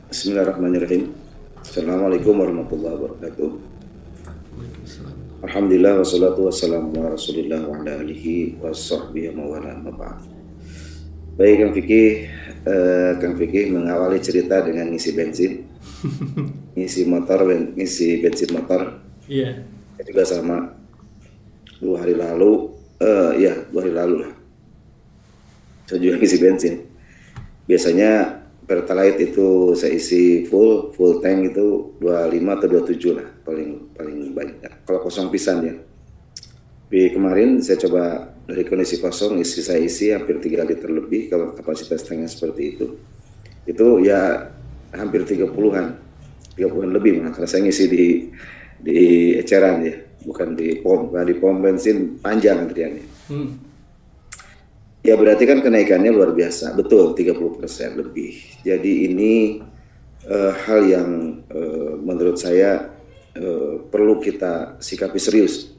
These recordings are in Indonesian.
Bismillahirrahmanirrahim. Assalamualaikum warahmatullahi wabarakatuh. Alhamdulillah wassalatu wassalamu ala rasulillah wa ala alihi wa sahbihi wa wala maba'ad. Baik Kang Fikih mengawali cerita dengan ngisi bensin, ngisi bensin motor. Iya. Juga sama 2 hari lalu, 2 hari lalu lah. Saya juga ngisi bensin. Biasanya Pertalite itu saya isi full tank itu 25 atau 27 lah paling banyak. Kalau kosong pisan ya. Di kemarin saya coba dari kondisi kosong saya isi hampir 3 liter lebih kalau kapasitas tanknya seperti itu. Itu ya hampir 30-an lebih malah karena saya ngisi di eceran ya, bukan di pom. Di pom bensin panjang antriannya. Ya berarti kan kenaikannya luar biasa, betul 30% lebih. Jadi ini hal yang menurut saya perlu kita sikapi serius.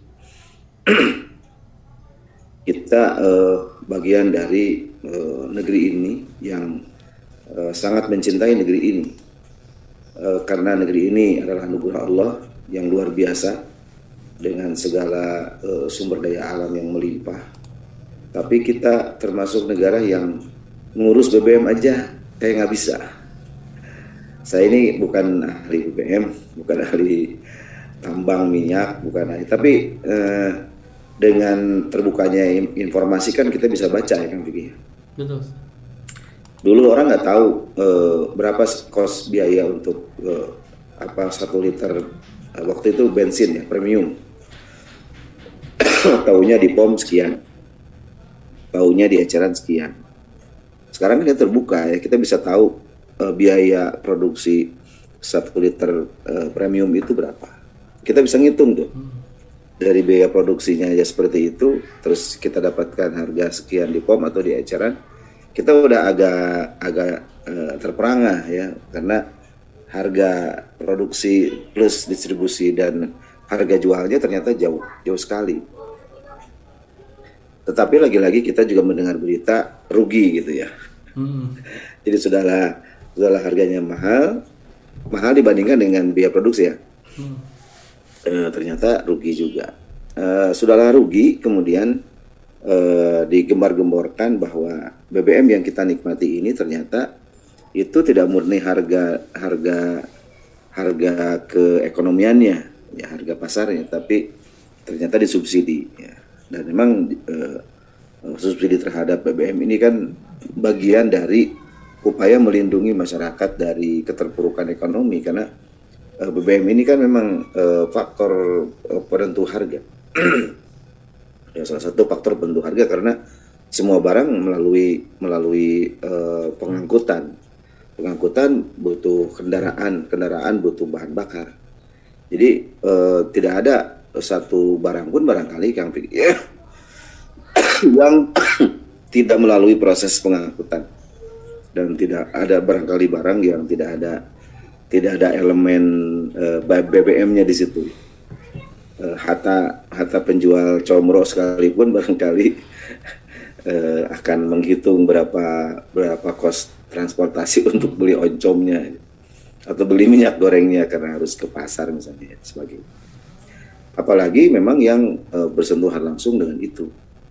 Kita bagian dari negeri ini yang sangat mencintai negeri ini. Karena negeri ini adalah anugerah Allah yang luar biasa dengan segala sumber daya alam yang melimpah. Tapi kita termasuk negara yang ngurus BBM aja kayak nggak bisa. Saya ini bukan ahli BBM, bukan ahli tambang minyak, bukan ahli. Tapi dengan terbukanya informasi kan kita bisa baca ya Kang Fikih. Betul. Dulu orang nggak tahu berapa kos biaya untuk 1 liter waktu itu bensin ya premium. Taunya di pom sekian. Taunya di eceran sekian. Sekarang kita terbuka ya, kita bisa tahu biaya produksi 1 liter premium itu berapa. Kita bisa ngitung tuh. Dari biaya produksinya aja seperti itu, terus kita dapatkan harga sekian di pom atau di eceran, kita udah agak terperangah ya, karena harga produksi plus distribusi dan harga jualnya ternyata jauh sekali. Tetapi lagi-lagi kita juga mendengar berita rugi gitu ya. Jadi sudahlah harganya mahal dibandingkan dengan biaya produksi ya. Ternyata rugi juga. Sudahlah rugi, kemudian digembar-gemborkan bahwa BBM yang kita nikmati ini ternyata itu tidak murni harga keekonomiannya, ya harga pasarnya, tapi ternyata disubsidi. Ya. Dan memang subsidi terhadap BBM ini kan bagian dari upaya melindungi masyarakat dari keterpurukan ekonomi, karena BBM ini kan memang faktor penentu harga. Ya, salah satu faktor penentu harga karena semua barang melalui pengangkutan butuh kendaraan butuh bahan bakar. Jadi tidak ada satu barang pun barangkali yang tidak melalui proses pengangkutan, dan tidak ada barangkali barang yang tidak ada elemen BBM-nya di situ. Hatta penjual comro sekalipun barangkali akan menghitung berapa kos transportasi untuk beli oncomnya atau beli minyak gorengnya karena harus ke pasar misalnya sebagainya. Apalagi memang yang bersentuhan langsung dengan itu.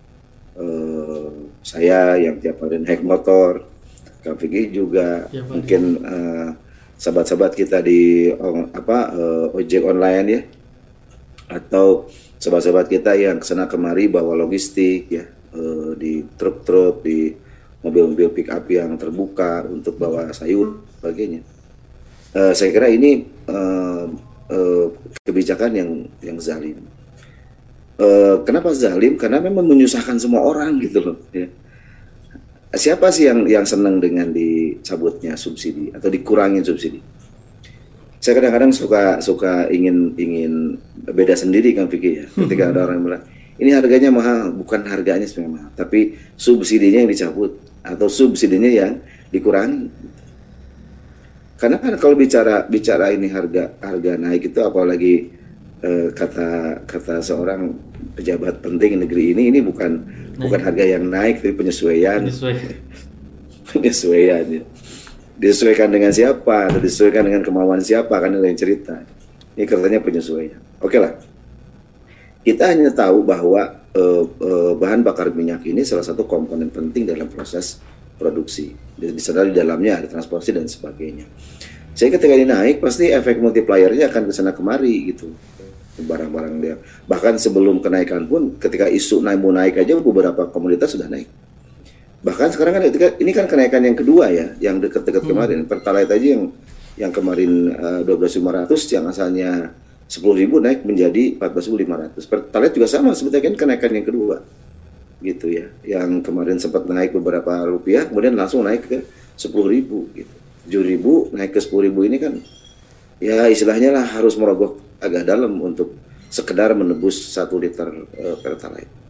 Saya yang tiap hari naik motor, Kang Fikih juga, ya, mungkin sahabat-sahabat kita di ojek online ya, atau sahabat-sahabat kita yang kesana kemari bawa logistik ya, di truk-truk, di mobil-mobil pick up yang terbuka untuk bawa sayur sebagainya. Saya kira ini kebijakan yang zalim. Kenapa zalim? Karena memang menyusahkan semua orang gitu loh. Ya. Siapa sih yang senang dengan dicabutnya subsidi atau dikurangin subsidi? Saya kadang-kadang suka ingin beda sendiri Kang Fikih ya. Ketika ada orang yang bilang ini harganya mahal, bukan harganya sebenarnya mahal, tapi subsidinya yang dicabut atau subsidinya yang dikurangi. Karena kan kalau bicara ini harga naik itu, apalagi kata seorang pejabat penting negeri ini bukan harga yang naik, tapi penyesuaian. Ya. Disesuaikan dengan siapa, atau disesuaikan dengan kemauan siapa, kan lain cerita. Ini katanya penyesuaian. Oke lah. Kita hanya tahu bahwa bahan bakar minyak ini salah satu komponen penting dalam proses produksi. Di sana di dalamnya ada transportasi dan sebagainya. Jadi ketika ini naik, pasti efek multipliernya akan ke sana kemari gitu. Barang-barang dia. Bahkan sebelum kenaikan pun, ketika isu mau naik aja beberapa komoditas sudah naik. Bahkan sekarang kan ini kan kenaikan yang kedua ya, yang dekat-dekat kemarin. Pertalite aja yang kemarin 12.500 yang asalnya 10.000 naik menjadi 14.500. Pertalite juga sama sebetulnya kan kenaikan yang kedua. Gitu ya. Yang kemarin sempat naik beberapa rupiah, kemudian langsung naik ke 10.000 gitu. 7.000 naik ke 10.000 ini kan ya istilahnya lah harus merogoh agak dalam untuk sekedar menebus 1 liter Pertalite.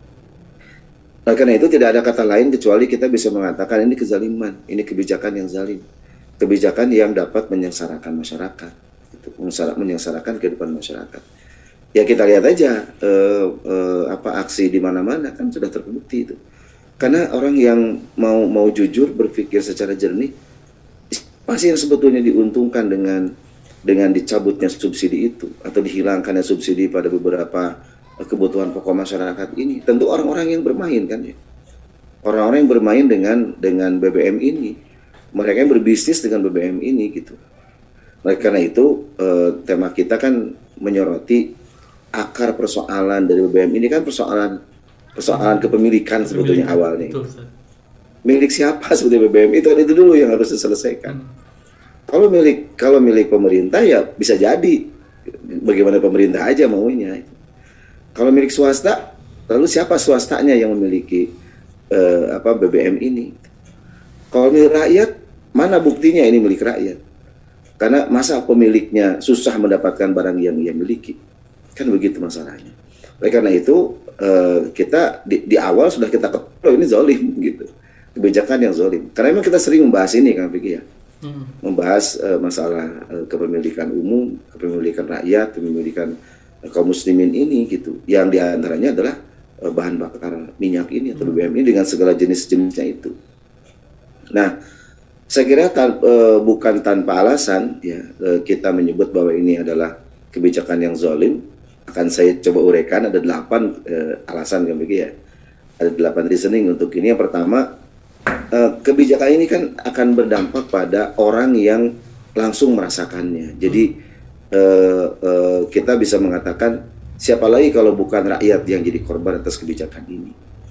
Nah, karena itu tidak ada kata lain kecuali kita bisa mengatakan ini kezaliman, ini kebijakan yang zalim, kebijakan yang dapat menyengsarakan masyarakat, gitu, menyengsarakan kehidupan masyarakat. Ya kita lihat aja aksi di mana-mana kan sudah terbukti itu. Karena orang yang mau jujur berpikir secara jernih, pasti yang sebetulnya diuntungkan dengan dicabutnya subsidi itu atau dihilangkannya subsidi pada beberapa kebutuhan pokok masyarakat ini, tentu orang-orang yang bermain kan ya, orang-orang yang bermain dengan BBM ini, mereka yang berbisnis dengan BBM ini gitu. Oleh karena itu tema kita kan menyoroti akar persoalan dari BBM ini kan persoalan kepemilikan sebetulnya awalnya. Betul, milik siapa sebetulnya BBM itu dulu yang harus diselesaikan. Kalau milik pemerintah ya bisa jadi bagaimana pemerintah aja maunya. Kalau milik swasta, lalu siapa swastanya yang memiliki BBM ini? Kalau milik rakyat, mana buktinya ini milik rakyat? Karena masa pemiliknya susah mendapatkan barang yang ia miliki, kan begitu masalahnya. Oleh karena itu kita di awal sudah kita ketahui ini zalim gitu, kebijakan yang zalim. Karena memang kita sering membahas ini kan Vicky ya, membahas masalah kepemilikan umum, kepemilikan rakyat, kepemilikan kaum muslimin ini gitu, yang diantaranya adalah bahan bakar minyak ini atau BBM ini dengan segala jenis-jenisnya itu. Nah, saya kira bukan tanpa alasan ya kita menyebut bahwa ini adalah kebijakan yang zalim. Akan saya coba uraikan ada 8 alasan kan begitu ya. Ada 8 reasoning untuk ini. Yang pertama, kebijakan ini kan akan berdampak pada orang yang langsung merasakannya. Jadi kita bisa mengatakan siapa lagi kalau bukan rakyat yang jadi korban atas kebijakan ini.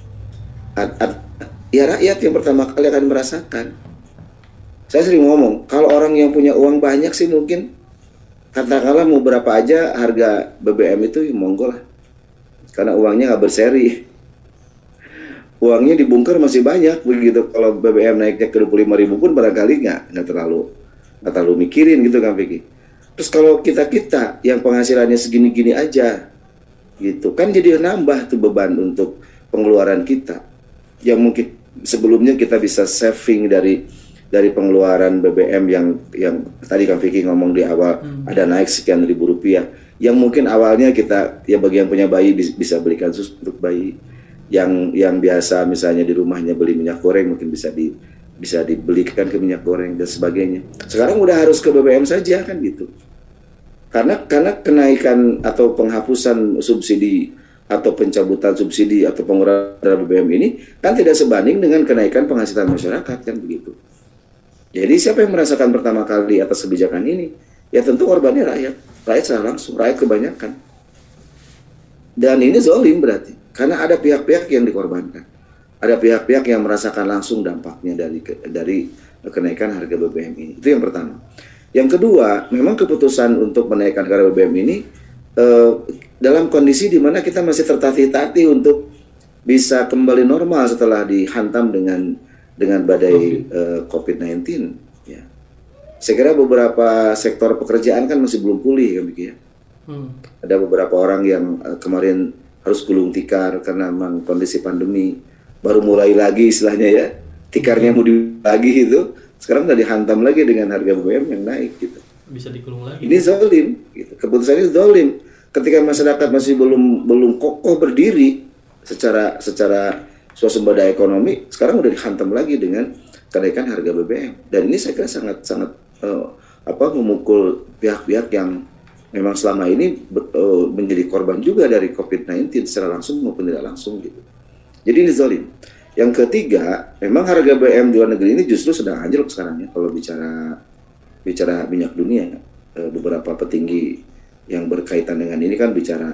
Ya rakyat yang pertama kali akan merasakan. Saya sering ngomong, kalau orang yang punya uang banyak sih mungkin katakanlah mau berapa aja harga BBM itu ya monggo lah. Karena uangnya nggak berseri. Uangnya dibungker masih banyak begitu. Kalau BBM naiknya ke 25.000 pun barangkali nggak terlalu mikirin gitu kan Vicky. Terus kalau kita yang penghasilannya segini-gini aja, gitu kan jadi nambah tuh beban untuk pengeluaran kita. Yang mungkin sebelumnya kita bisa saving dari pengeluaran BBM yang tadi Kang Vicky ngomong di awal ada naik sekian ribu rupiah. Yang mungkin awalnya kita ya bagi yang punya bayi bisa belikan susu untuk bayi. Yang biasa misalnya di rumahnya beli minyak goreng mungkin bisa dibelikan ke minyak goreng dan sebagainya. Sekarang udah harus ke BBM saja kan gitu. Karena kenaikan atau penghapusan subsidi atau pencabutan subsidi atau pengurangan BBM ini kan tidak sebanding dengan kenaikan penghasilan masyarakat kan begitu. Jadi siapa yang merasakan pertama kali atas kebijakan ini? Ya tentu korbannya rakyat secara langsung, rakyat kebanyakan. Dan ini zalim berarti, karena ada pihak-pihak yang dikorbankan. Ada pihak-pihak yang merasakan langsung dampaknya dari kenaikan harga BBM ini. Itu yang pertama. Yang kedua, memang keputusan untuk menaikkan harga BBM ini dalam kondisi di mana kita masih tertatih-tatih untuk bisa kembali normal setelah dihantam dengan badai COVID-19. Ya. Saya kira beberapa sektor pekerjaan kan masih belum pulih kan begitu ya. Ada beberapa orang yang kemarin harus gulung tikar karena memang kondisi pandemi baru mulai lagi istilahnya ya, tikarnya mau lagi itu. Sekarang udah dihantam lagi dengan harga BBM yang naik gitu. Bisa digulung lagi. Ini zalim, gitu. Keputusan ini zalim. Ketika masyarakat masih belum kokoh berdiri secara swasembada ekonomi sekarang udah dihantam lagi dengan kenaikan harga BBM. Dan ini saya kira sangat memukul pihak-pihak yang memang selama ini menjadi korban juga dari COVID-19 secara langsung maupun tidak langsung gitu. Jadi ini zalim. Yang ketiga, memang harga BBM di luar negeri ini justru sedang anjlok sekarang ya. Kalau bicara minyak dunia, beberapa petinggi yang berkaitan dengan ini kan bicara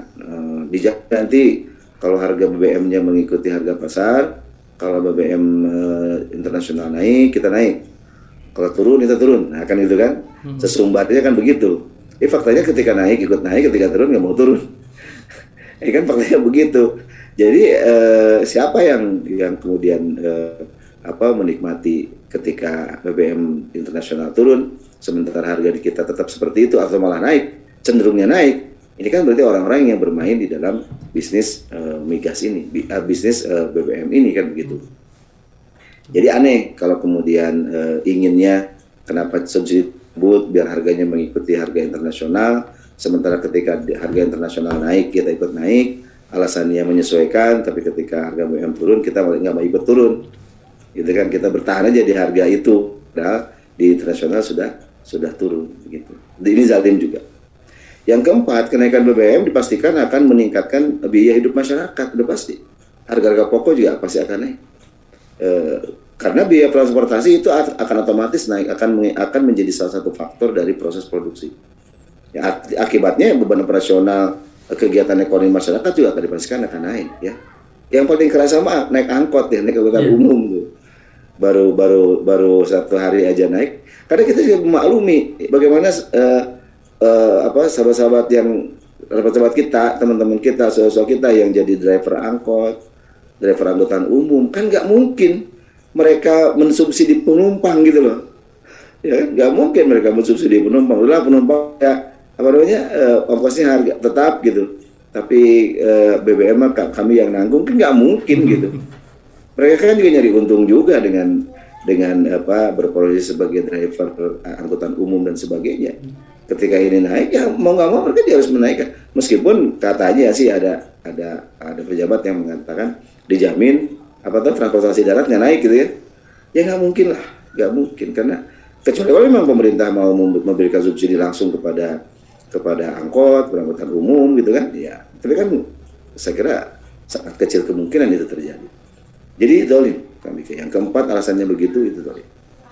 nanti kalau harga BBM-nya mengikuti harga pasar, kalau BBM internasional naik, kita naik. Kalau turun, kita turun. Nah, kan gitu kan. Sesumbarnya kan begitu. Faktanya ketika naik, ikut naik. Ketika turun, nggak mau turun. Kan faktanya begitu. Jadi, siapa yang kemudian menikmati ketika BBM internasional turun, sementara harga di kita tetap seperti itu, atau malah naik, cenderungnya naik. Ini kan berarti orang-orang yang bermain di dalam bisnis migas ini, bisnis BBM ini kan begitu. Jadi aneh kalau kemudian inginnya kenapa subsidi tersebut biar harganya mengikuti harga internasional, sementara ketika harga internasional naik kita ikut naik, alasannya menyesuaikan, tapi ketika harga BBM turun kita malah nggak mau ikut turun, gitu kan, kita bertahan aja di harga itu, padahal di internasional sudah turun, gitu. Ini zalim juga. Yang keempat, kenaikan BBM dipastikan akan meningkatkan biaya hidup masyarakat, udah pasti. Harga-harga pokok juga pasti akan naik. Karena biaya transportasi itu akan otomatis naik, akan menjadi salah satu faktor dari proses produksi. Ya, akibatnya beban operasional kegiatan ekonomi masyarakat juga akan dipastikan akan naik. Ya, yang paling kerasa mah naik angkot ya, naik angkutan umum tuh. Baru 1 hari aja naik. Karena kita juga memaklumi bagaimana sahabat-sahabat kita, teman-teman kita, saudara kita yang jadi driver angkot, driver angkutan umum, kan nggak mungkin mereka mensubsidi penumpang gitu loh. Ya, nggak mungkin mereka mensubsidi penumpang. Udah penumpang ya ongkosnya harga tetap gitu. Tapi BBM kami yang nanggung, kan nggak mungkin gitu. Mereka kan juga nyari untung juga dengan berprofesi sebagai driver angkutan umum dan sebagainya. Ketika ini naik, ya mau nggak mau mereka harus menaikkan. Meskipun katanya sih ada pejabat yang mengatakan dijamin transportasi daratnya naik gitu ya. Ya nggak mungkin lah, nggak mungkin, karena kecuali kalau memang pemerintah mau memberikan subsidi langsung kepada angkot, angkutan umum gitu kan. Ya, tapi kan saya kira sangat kecil kemungkinan itu terjadi. Jadi zalim kami. Yang keempat alasannya begitu, itu zalim.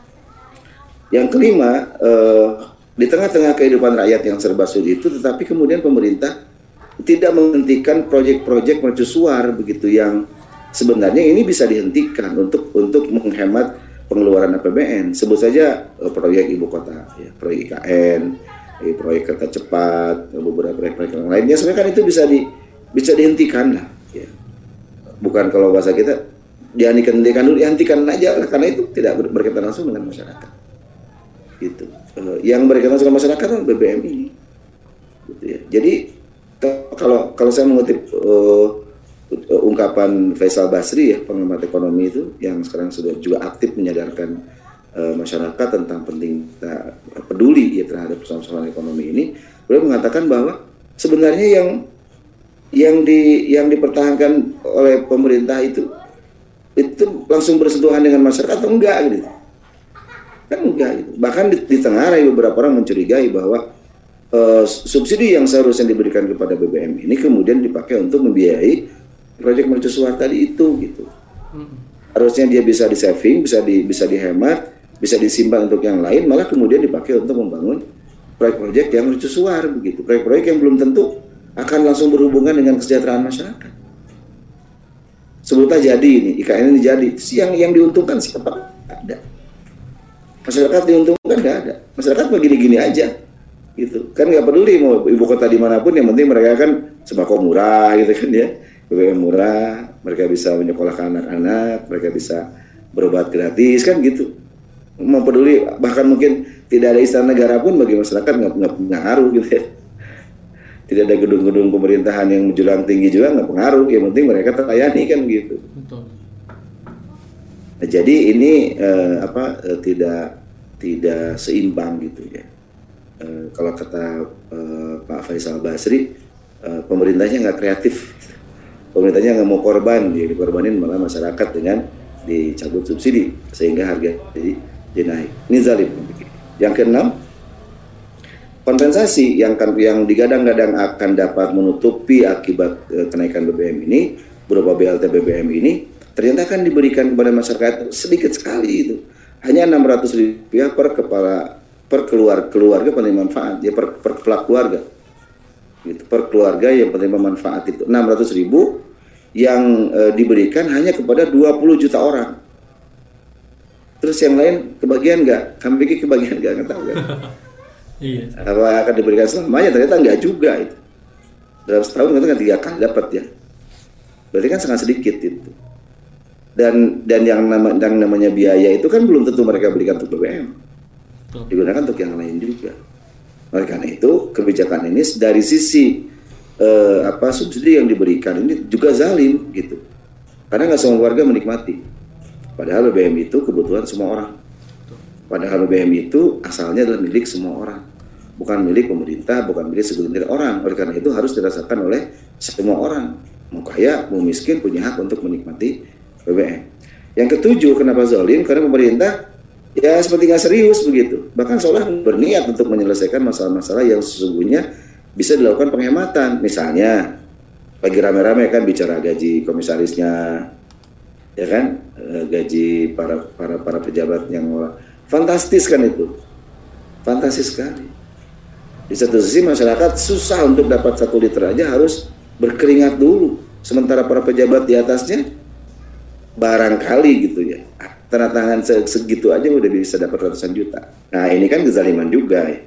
Yang kelima, di tengah-tengah kehidupan rakyat yang serba sulit itu, tetapi kemudian pemerintah tidak menghentikan proyek-proyek mercusuar begitu yang sebenarnya ini bisa dihentikan untuk menghemat pengeluaran APBN. Sebut saja proyek ibu kota, ya, proyek IKN, proyek kereta cepat, beberapa proyek yang lainnya. Sebenarnya kan itu bisa dihentikan lah. Ya. Bukan kalau bahasa kita dihentikan dulu, dihentikan aja lah, karena itu tidak berkaitan langsung dengan masyarakat. Gitu. Yang berkaitan dengan masyarakat kan BBM ini. Gitu ya. Jadi kalau saya mengutip ungkapan Faisal Basri ya, pengamat ekonomi itu yang sekarang sudah juga aktif menyadarkan masyarakat tentang penting peduli ya terhadap persoalan ekonomi ini, beliau mengatakan bahwa sebenarnya yang dipertahankan oleh pemerintah itu langsung bersentuhan dengan masyarakat atau enggak gitu. Kan enggak gitu. Bahkan di tengah hari beberapa orang mencurigai bahwa subsidi yang seharusnya diberikan kepada BBM ini kemudian dipakai untuk membiayai proyek mercusuar tadi itu gitu. Harusnya dia bisa di-saving, bisa dihemat, bisa disimpan untuk yang lain, malah kemudian dipakai untuk membangun proyek-proyek yang mercusuar begitu. Proyek-proyek yang belum tentu akan langsung berhubungan dengan kesejahteraan masyarakat. Sebutlah jadi ini, IKN ini jadi. Yang diuntungkan siapa? Ada. Masyarakat diuntungkan nggak ada. Masyarakat begini-gini aja, gitu. Kan nggak peduli mau ibu kota dimanapun, yang penting mereka kan sembako murah, gitu kan ya. BBM murah, mereka bisa menyekolahkan anak-anak, mereka bisa berobat gratis, kan gitu. Mau peduli, bahkan mungkin tidak ada istana negara pun bagi masyarakat nggak pengaruh gitu ya. Tidak ada gedung-gedung pemerintahan yang menjulang tinggi juga nggak pengaruh, yang penting mereka terlayani kan gitu. Betul. Nah, jadi ini tidak seimbang gitu ya. Kalau kata Pak Faisal Basri, pemerintahnya nggak kreatif. pemerintahnya nggak mau korban, dia dikorbanin malah masyarakat dengan dicabut subsidi sehingga harga jadi naik. Ini zalim. Yang keenam, kompensasi yang digadang-gadang akan dapat menutupi akibat kenaikan BBM ini berupa BLT BBM ini ternyata akan diberikan kepada masyarakat sedikit sekali itu. Hanya Rp600.000 per kepala per keluarga penerima manfaat, ya per kepala keluarga. Gitu, per keluarga yang penerima manfaat itu 600.000 yang diberikan hanya kepada 20 juta orang. Terus yang lain kebagian nggak? Kami pikir kebagian nggak tahu kan? Iya. Apa akan diberikan selamanya? Ternyata nggak juga itu. Dalam setahun itu kan 3 kali dapat ya. Berarti kan sangat sedikit itu. Dan yang namanya biaya itu kan belum tentu mereka berikan untuk BBM. Digunakan untuk yang lain juga. Oleh karena itu kebijakan ini dari sisi subsidi yang diberikan ini juga zalim gitu. Karena nggak semua warga menikmati. Padahal BBM itu kebutuhan semua orang. Padahal BBM itu asalnya adalah milik semua orang. Bukan milik pemerintah, bukan milik segelintir orang. Oleh karena itu harus dirasakan oleh semua orang. Mau kaya, mau miskin punya hak untuk menikmati BBM. Yang ketujuh, kenapa zalim? Karena pemerintah ya seperti nggak serius begitu. Bahkan seolah berniat untuk menyelesaikan masalah-masalah yang sesungguhnya bisa dilakukan penghematan. Misalnya lagi rame-rame kan bicara gaji komisarisnya, ya kan, gaji para pejabat yang fantastis kan itu, fantastis sekali. Di satu sisi masyarakat susah untuk dapat 1 liter aja harus berkeringat dulu, sementara para pejabat di atasnya barangkali gitu ya, tanda tangan segitu aja udah bisa dapat ratusan juta. Nah ini kan kezaliman juga ya.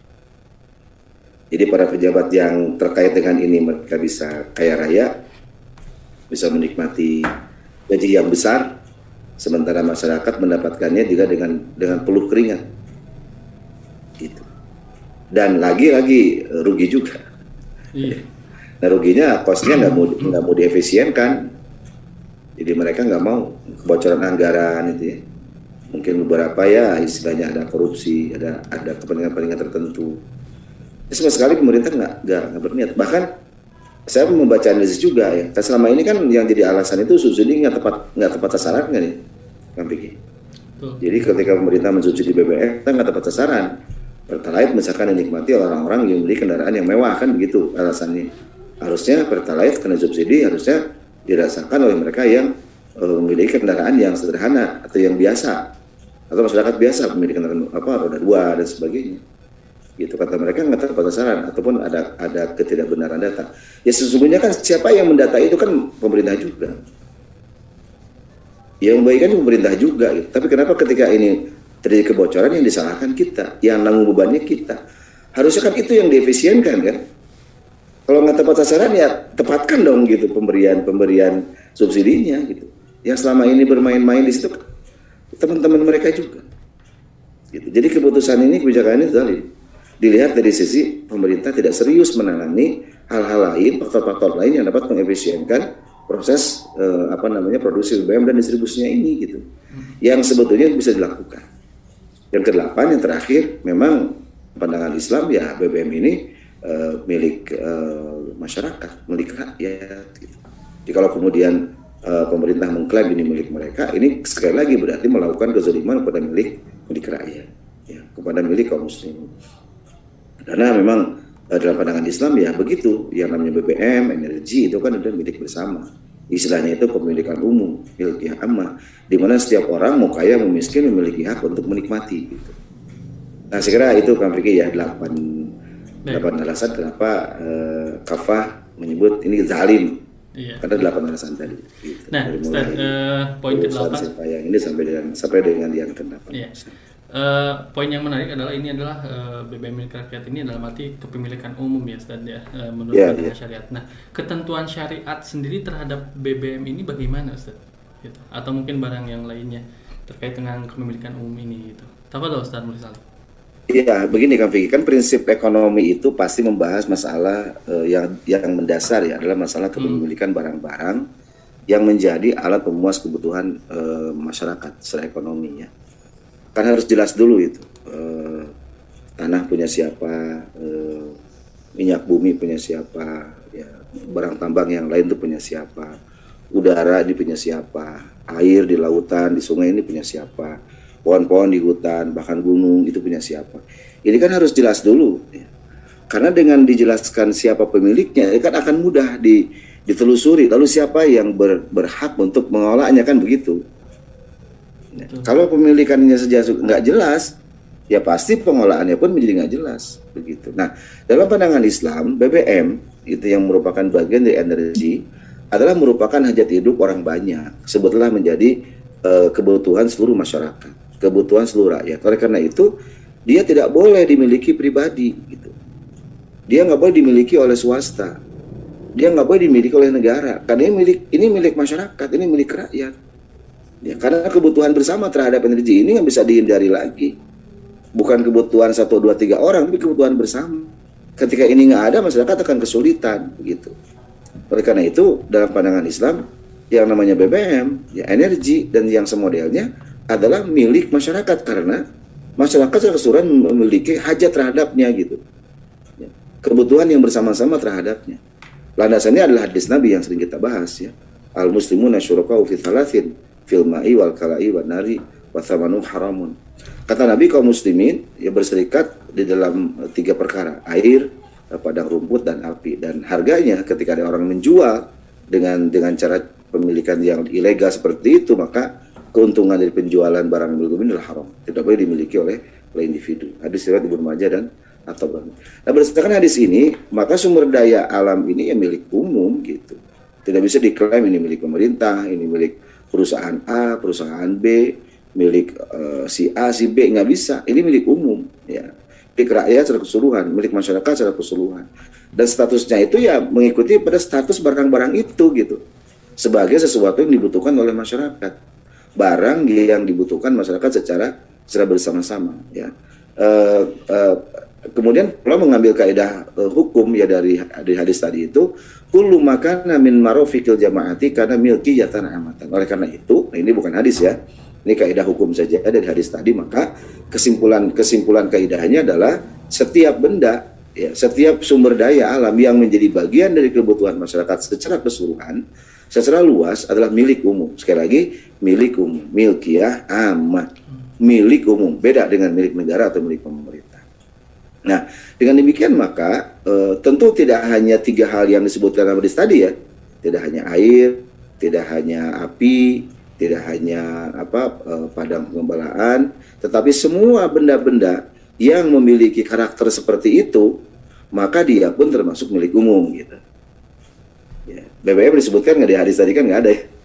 Jadi para pejabat yang terkait dengan ini mereka bisa kaya raya, bisa menikmati gaji yang besar, sementara masyarakat mendapatkannya juga dengan peluh keringat. Gitu. Dan lagi rugi juga. Iya. Nah ruginya kosnya nggak mau diefisienkan. Jadi mereka nggak mau kebocoran anggaran itu ya. Mungkin beberapa ya istilahnya ada korupsi, ada kepentingan tertentu. Sama sekali pemerintah nggak berniat. Bahkan saya membaca analisis juga ya. Selama ini kan yang jadi alasan itu subsidi nggak tepat sasaran kan ya, Kang Piki. Jadi ketika pemerintah mensubsidi BBM, kita nggak tepat sasaran. Pertalite misalkan dinikmati oleh orang-orang yang beli kendaraan yang mewah kan begitu alasannya. Harusnya Pertalite kena subsidi harusnya dirasakan oleh mereka yang memiliki kendaraan yang sederhana atau yang biasa atau masyarakat biasa memiliki kendaraan roda 2 dan sebagainya. Gitu kata mereka nggak tepat sasaran ataupun ada ketidakbenaran data. Ya sesungguhnya kan siapa yang mendata itu kan pemerintah juga. Yang membaikkan pemerintah juga. Gitu. Tapi kenapa ketika ini terjadi kebocoran yang disalahkan kita, yang nanggung bebannya kita. Harusnya kan itu yang diefisienkan kan. Kalau nggak tepat sasaran ya tepatkan dong gitu pemberian subsidinya gitu. Yang selama ini bermain-main di situ teman-teman mereka juga. Gitu. Jadi keputusan ini kebijakan ini zalim. Dilihat dari sisi pemerintah tidak serius menangani hal-hal lain, faktor-faktor lain yang dapat mengefisienkan proses produksi BBM dan distribusinya ini gitu. Yang sebetulnya bisa dilakukan. Yang kedelapan, yang terakhir, memang pandangan Islam ya BBM ini milik masyarakat, milik rakyat. Gitu. Jadi kalau kemudian pemerintah mengklaim ini milik mereka, ini sekali lagi berarti melakukan kezaliman kepada milik rakyat, ya, kepada milik kaum muslimin. Karena memang dalam pandangan Islam ya begitu, yang namanya BBM, energi itu kan udah milik bersama. Istilahnya itu kepemilikan umum, milki ammah, di mana setiap orang mau kaya mau miskin memiliki hak untuk menikmati. Gitu. Nah saya kira itu Kang Fikri ya 8 alasan kenapa Kafah menyebut ini zalim. Iya. Karena 8 alasan tadi. Gitu. Nah, poin ke-8 yang ini sampai dengan yang ke-8. Iya. Poin yang menarik adalah ini adalah BBM milik rakyat ini dalam arti kepemilikan umum ya Ustaz ya, menurut syariat. Nah, ketentuan syariat sendiri terhadap BBM ini bagaimana Ustaz? Gitu. Atau mungkin barang yang lainnya terkait dengan kepemilikan umum ini gitu. Apa Ustaz Mulya Salim? Iya, begini Kang Fikri, kan prinsip ekonomi itu pasti membahas masalah yang mendasar ya, adalah masalah kepemilikan barang-barang yang menjadi alat pemuas kebutuhan masyarakat secara ekonomi ya. Kan harus jelas dulu itu tanah punya siapa, minyak bumi punya siapa, ya, barang tambang yang lain itu punya siapa, udara ini punya siapa, air di lautan, di sungai ini punya siapa, pohon-pohon di hutan, bahkan gunung itu punya siapa. Ini kan harus jelas dulu, ya. Karena dengan dijelaskan siapa pemiliknya, kan akan mudah ditelusuri. Lalu siapa yang berhak untuk mengolahnya, kan begitu. Ya. Kalau pemilikannya saja nggak jelas, ya pasti pengolahannya pun menjadi nggak jelas, begitu. Nah, dalam pandangan Islam, BBM itu yang merupakan bagian dari energi adalah merupakan hajat hidup orang banyak, sebetulnya menjadi kebutuhan seluruh masyarakat, kebutuhan seluruh rakyat. Oleh karena itu, dia tidak boleh dimiliki pribadi, gitu. Dia nggak boleh dimiliki oleh swasta, dia nggak boleh dimiliki oleh negara, karena ini milik masyarakat, ini milik rakyat. Ya, karena kebutuhan bersama terhadap energi ini nggak bisa dihindari lagi. Bukan kebutuhan 1, 2, 3 orang, tapi kebutuhan bersama. Ketika ini nggak ada, masyarakat akan kesulitan, begitu. Oleh karena itu, dalam pandangan Islam, yang namanya BBM, ya energi dan yang semodelnya adalah milik masyarakat, karena masyarakat secara keseluruhan memiliki hajat terhadapnya, gitu. Ya, kebutuhan yang bersama-sama terhadapnya. Landasannya adalah hadis Nabi yang sering kita bahas, ya. Al-muslimuna syuraka'u fi thalathin fil ma'i wal kala'i wan nari wa thamanu haramun. Kata Nabi, kaum muslimin ya berserikat di dalam 3 perkara, air, padang rumput, dan api. Dan harganya ketika ada orang menjual dengan cara pemilikan yang ilegal seperti itu, maka keuntungan dari penjualan barang milik umum adalah haram, tidak boleh dimiliki oleh individu. Hadis riwayat Ibnu Majah dan At-Tabrani. Nah, berdasarkan hadis ini, maka sumber daya alam ini ya milik umum, gitu. Tidak bisa diklaim ini milik pemerintah, ini milik perusahaan A, perusahaan B, milik si A, si B, nggak bisa. Ini milik umum, ya. Milik rakyat secara keseluruhan, milik masyarakat secara keseluruhan. Dan statusnya itu ya mengikuti pada status barang-barang itu, gitu. Sebagai sesuatu yang dibutuhkan oleh masyarakat. Barang yang dibutuhkan masyarakat secara bersama-sama, ya. Kemudian kalau mengambil kaidah hukum ya dari hadis tadi itu, kullu makana min marofikil jamaati karena milki yatan amatan. Oleh karena itu, ini bukan hadis ya, ini kaidah hukum saja dari hadis tadi. Maka kesimpulan kaidahnya adalah setiap benda, ya, setiap sumber daya alam yang menjadi bagian dari kebutuhan masyarakat secara keseluruhan, secara luas adalah milik umum. Sekali lagi, milik umum, milkiyah amat, milik umum, beda dengan milik negara atau milik pemerintah. Nah, dengan demikian maka tentu tidak hanya 3 hal yang disebutkan dalam hadis tadi, ya, tidak hanya air, tidak hanya api, tidak hanya padang pengembalaan, tetapi semua benda-benda yang memiliki karakter seperti itu, maka dia pun termasuk milik umum, gitu. Ya, BBM disebutkan nggak di hadis tadi, kan nggak ada, ya.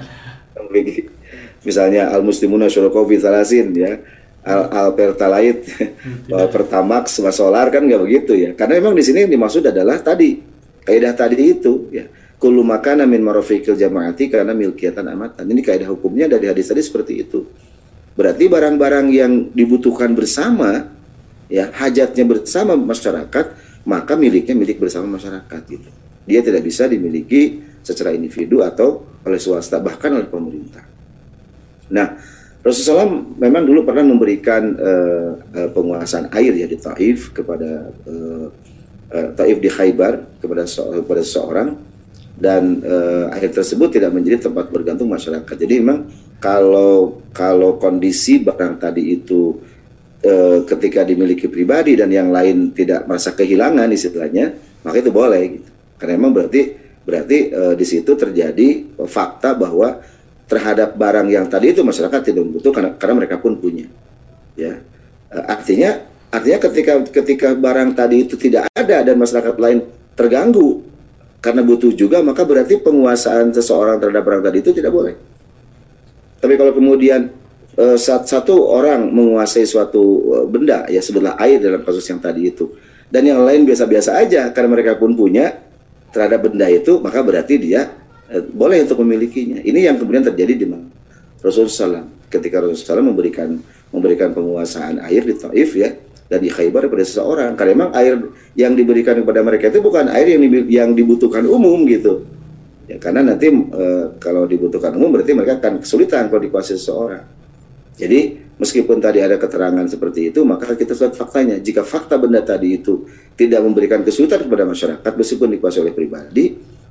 Misalnya al-muslimuna syuraka'u fi thalathin, ya. Al-Pertalite, Pertamax, Solar, kan nggak begitu, ya. Karena memang di sini yang dimaksud adalah tadi kaidah tadi itu, ya. Kullu makana min marofikil jamaati karena milkiyatan amatan. Ini kaidah hukumnya dari hadis tadi seperti itu. Berarti barang-barang yang dibutuhkan bersama, ya, hajatnya bersama masyarakat, maka miliknya milik bersama masyarakat, gitu. Dia tidak bisa dimiliki secara individu atau oleh swasta, bahkan oleh pemerintah. Nah, Rasulullah SAW memang dulu pernah memberikan penguasaan air, ya, di Taif kepada Taif di Khaybar kepada seseorang, dan air tersebut tidak menjadi tempat bergantung masyarakat. Jadi memang kalau kondisi barang tadi itu ketika dimiliki pribadi dan yang lain tidak merasa kehilangan istilahnya, maka itu boleh, gitu. Karena memang berarti di situ terjadi fakta bahwa terhadap barang yang tadi itu masyarakat tidak membutuhkan karena mereka pun punya, ya. Artinya ketika barang tadi itu tidak ada dan masyarakat lain terganggu karena butuh juga, maka berarti penguasaan seseorang terhadap barang tadi itu tidak boleh. Tapi kalau kemudian satu orang menguasai suatu benda, ya, sebutlah air dalam kasus yang tadi itu, dan yang lain biasa-biasa aja karena mereka pun punya terhadap benda itu, maka berarti dia boleh untuk memilikinya. Ini yang kemudian terjadi di Rasulullah SAW. Ketika Rasulullah SAW memberikan penguasaan air di Taif, ya, dan di Khaybar kepada seseorang. Karena memang air yang diberikan kepada mereka itu bukan air yang dibutuhkan umum, gitu. Ya, karena nanti kalau dibutuhkan umum berarti mereka akan kesulitan kalau dikuasai seseorang. Jadi meskipun tadi ada keterangan seperti itu, maka kita lihat faktanya. Jika fakta benda tadi itu tidak memberikan kesulitan kepada masyarakat meskipun dikuasai oleh pribadi,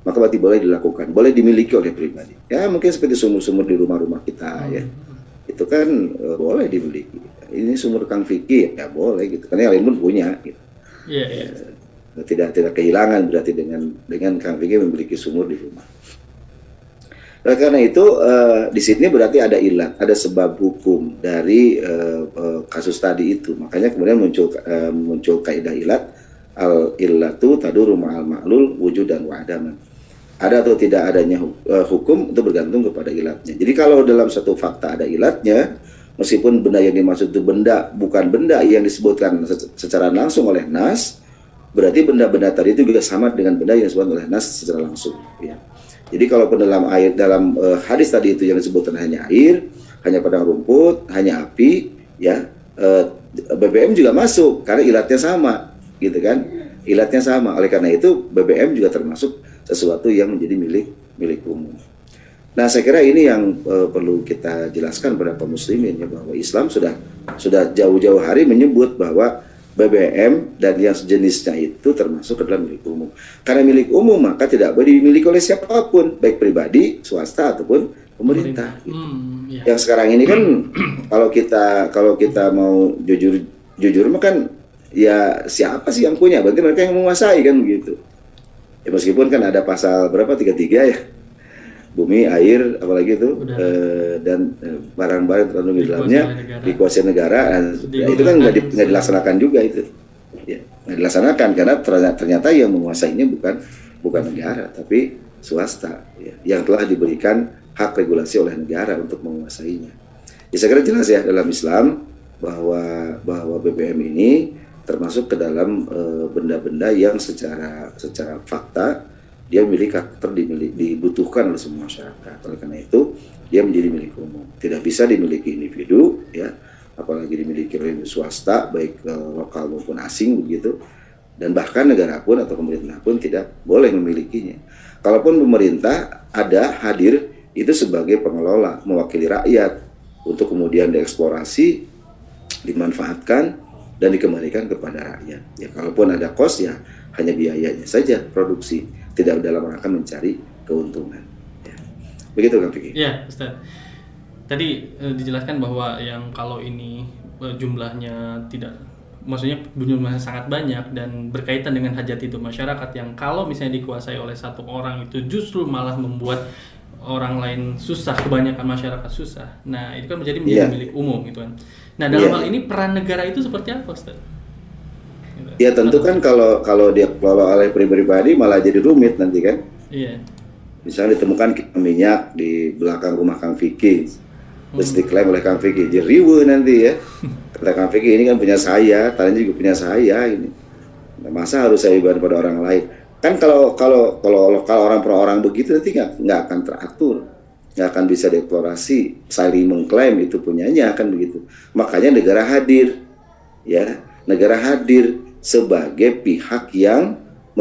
maka berarti boleh dilakukan, boleh dimiliki oleh pribadi. Ya mungkin seperti sumur-sumur di rumah-rumah kita ya, itu kan boleh dimiliki. Ini sumur Kang Vicky ya boleh gitu, karena yang lain pun punya. Gitu. Tidak kehilangan berarti dengan Kang Vicky memiliki sumur di rumah. Nah, karena itu di sini berarti ada ilat, ada sebab hukum dari kasus tadi itu. Makanya kemudian muncul kaidah ilat, al illatu taduru ma'al ma'lul wujudan wa adaman. Ada atau tidak adanya hukum itu bergantung kepada ilatnya. Jadi kalau dalam satu fakta ada ilatnya, meskipun benda yang dimaksud itu bukan benda yang disebutkan secara langsung oleh nas, berarti benda-benda tadi itu juga sama dengan benda yang disebutkan oleh nas secara langsung. Ya. Jadi kalau dalam hadis tadi itu yang disebutkan hanya air, hanya padang rumput, hanya api, ya BBM juga masuk karena ilatnya sama, gitu kan? Ilatnya sama. Oleh karena itu BBM juga termasuk sesuatu yang menjadi milik umum. Nah, saya kira ini yang perlu kita jelaskan kepada kaum muslimin ya, bahwa Islam sudah jauh-jauh hari menyebut bahwa BBM dan yang sejenisnya itu termasuk adalah milik umum. Karena milik umum maka tidak boleh dimiliki oleh siapapun, baik pribadi, swasta ataupun pemerintah. Gitu. Yang sekarang ini kan kalau kita mau jujur kan ya siapa sih yang punya? Berarti mereka yang menguasai kan begitu. Ya meskipun kan ada pasal berapa 33 ya. Bumi, air, apalagi itu dan barang-barang terkandung di dalamnya dikuasai negara, dan itu kan nggak dilaksanakan juga itu, ya, nggak dilaksanakan karena ternyata yang menguasainya bukan negara tapi swasta, ya, yang telah diberikan hak regulasi oleh negara untuk menguasainya. Ya, saya kira jelas ya dalam Islam bahwa BBM ini termasuk ke dalam benda-benda yang secara fakta dia milik karakter dibutuhkan oleh semua masyarakat. Oleh karena itu dia menjadi milik umum. Tidak bisa dimiliki individu, ya, apalagi dimiliki oleh swasta, baik lokal maupun asing begitu. Dan bahkan negara pun atau pemerintah pun tidak boleh memilikinya. Kalaupun pemerintah hadir itu sebagai pengelola, mewakili rakyat untuk kemudian dieksplorasi, dimanfaatkan dan dikembalikan kepada rakyat. Ya, kalaupun ada kos ya hanya biayanya saja produksi. Tidak dalam rangka mencari keuntungan. Ya. Begitu Kang Vicky. Ya, Ustaz. Tadi dijelaskan bahwa yang kalau ini jumlahnya maksudnya jumlahnya sangat banyak dan berkaitan dengan hajat hidup masyarakat yang kalau misalnya dikuasai oleh satu orang itu justru malah membuat orang lain susah, kebanyakan masyarakat susah. Nah, itu kan menjadi milik umum gitu kan. Nah, dalam hal ini peran negara itu seperti apa, Ustaz? Ya tentu kan kalau dia kelola oleh pribadi malah jadi rumit nanti kan. Iya. Misalnya ditemukan minyak di belakang rumah Kang Vicky, terus diklaim oleh Kang Vicky, jadi riwe nanti ya. Kata Kang Vicky ini kan punya saya, tadinya juga punya saya ini. Nah, masa harus saya ibarat pada orang lain? Kan kalau orang per orang begitu nanti nggak akan teratur, nggak akan bisa dieksplorasi, saling mengklaim itu punyanya kan begitu. Makanya negara hadir, ya negara hadir sebagai pihak yang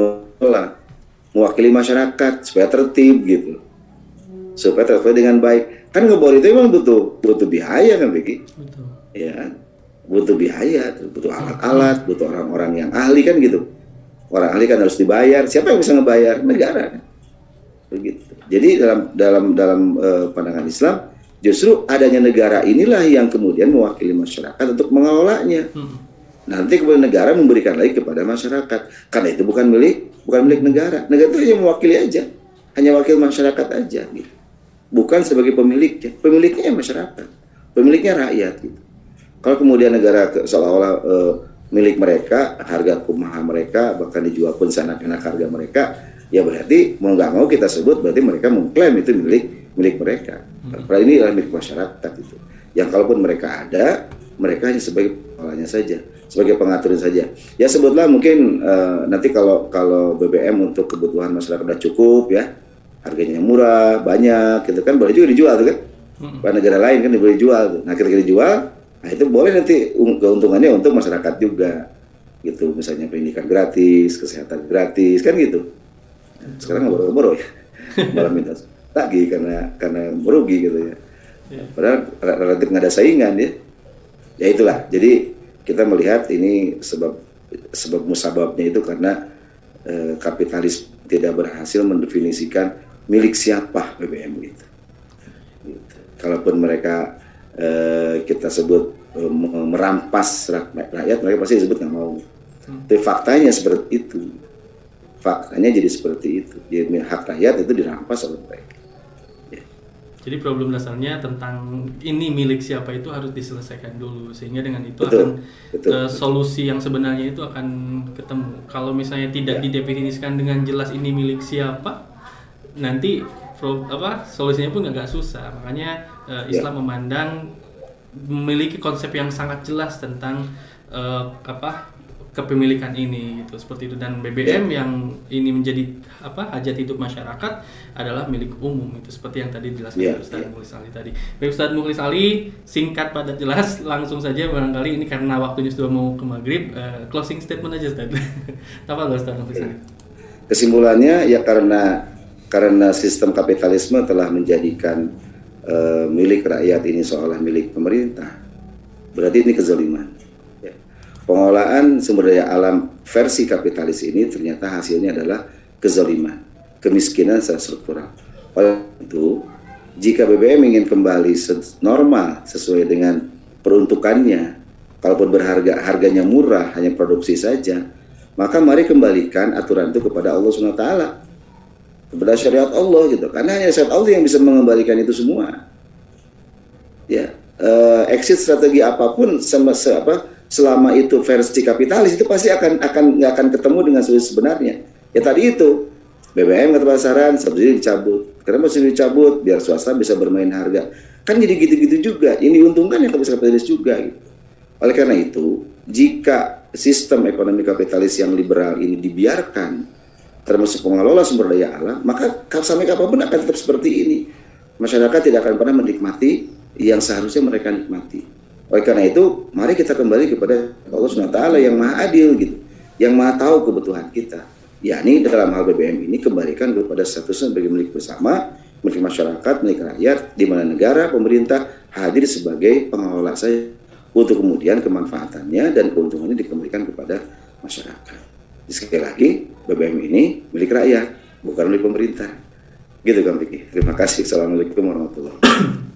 mewakili masyarakat supaya tertib gitu, supaya tertib dengan baik. Kan ngebor itu memang butuh biaya kan Vicky, ya butuh biaya, butuh alat-alat, butuh orang-orang yang ahli kan gitu. Orang ahli kan harus dibayar. Siapa yang bisa ngebayar? Negara. Begitu. Jadi dalam pandangan Islam justru adanya negara inilah yang kemudian mewakili masyarakat untuk mengelolanya. Nanti kemudian negara memberikan lagi kepada masyarakat. Karena itu bukan milik negara. Negara itu hanya mewakili aja, hanya wakil masyarakat aja, gitu. Bukan sebagai pemiliknya. Pemiliknya masyarakat, pemiliknya rakyat, gitu. Kalau kemudian negara seolah-olah milik mereka, harga kumaha mereka, bahkan dijual pun seenak-enak harga mereka, ya berarti mau nggak mau kita sebut berarti mereka mengklaim itu milik mereka. Padahal ini adalah milik masyarakat itu. Yang kalaupun mereka ada, mereka hanya sebagai pengelolanya saja, sebagai pengaturnya saja. Ya sebutlah mungkin nanti kalau BBM untuk kebutuhan masyarakat sudah cukup ya, harganya murah, banyak, gitu kan boleh juga dijual tuh kan. Pada negara lain kan boleh dijual tuh. Nah ketika dijual, nah itu boleh nanti keuntungannya untuk masyarakat juga, gitu. Misalnya pendidikan gratis, kesehatan gratis, kan gitu. Nah, sekarang nggak boro-boro ya, malah minta lagi karena merugi gitu ya. Padahal relatif nggak ada saingan ya. Ya itulah. Jadi kita melihat ini sebab musababnya itu karena kapitalis tidak berhasil mendefinisikan milik siapa BBM gitu. Kalaupun mereka kita sebut merampas rakyat, mereka pasti disebut nggak mau. Tapi faktanya seperti itu. Faktanya jadi seperti itu. Jadi hak rakyat itu dirampas oleh mereka. Jadi problem dasarnya tentang ini milik siapa itu harus diselesaikan dulu, sehingga dengan itu betul. Solusi yang sebenarnya itu akan ketemu. Kalau misalnya tidak didefinisikan dengan jelas ini milik siapa, nanti solusinya pun agak susah. Makanya Islam memandang memiliki konsep yang sangat jelas tentang kepemilikan ini gitu, seperti itu. Dan BBM yang ini menjadi hajat hidup masyarakat adalah milik umum, itu seperti yang tadi dijelaskan Ustaz Mukhlis Ali tadi. Baik Ustaz Mukhlis Ali, singkat padat jelas, langsung saja barangkali ini karena waktunya sudah mau ke maghrib, closing statement aja Ustaz. Apa Ustaz Mukhlis Ali? Kesimpulannya ya karena sistem kapitalisme telah menjadikan milik rakyat ini seolah milik pemerintah, berarti ini kezaliman. Pengelolaan sumber daya alam versi kapitalis ini ternyata hasilnya adalah kezaliman, kemiskinan secara struktural. Oleh itu, jika BBM ingin kembali normal sesuai dengan peruntukannya, kalaupun harganya murah, hanya produksi saja, maka mari kembalikan aturan itu kepada Allah SWT, kepada syariat Allah gitu. Karena hanya syariat Allah yang bisa mengembalikan itu semua. Ya, exit strategi apapun selama itu versi kapitalis itu pasti nggak akan ketemu dengan solusi sebenarnya. Ya tadi itu BBM kata pasaran, subsidi dicabut. Kenapa subsidi dicabut? Biar swasta bisa bermain harga. Kan jadi gitu-gitu juga. Yang diuntungkan yang kapitalis juga. Gitu. Oleh karena itu, jika sistem ekonomi kapitalis yang liberal ini dibiarkan, termasuk pengelola sumber daya alam, maka sampai kapanpun akan tetap seperti ini. Masyarakat tidak akan pernah menikmati yang seharusnya mereka nikmati. Oleh karena itu, mari kita kembali kepada Allah SWT yang maha adil gitu, yang maha tahu kebutuhan kita. Yakni dalam hal BBM ini kembalikan kepada statusnya sebagai milik bersama, milik masyarakat, milik rakyat, di mana negara, pemerintah hadir sebagai pengelola saja untuk kemudian kemanfaatannya dan keuntungannya dikembalikan kepada masyarakat. Sekali lagi, BBM ini milik rakyat, bukan milik pemerintah. Gitu Kang Vicky. Terima kasih. Assalamualaikum warahmatullahi wabarakatuh.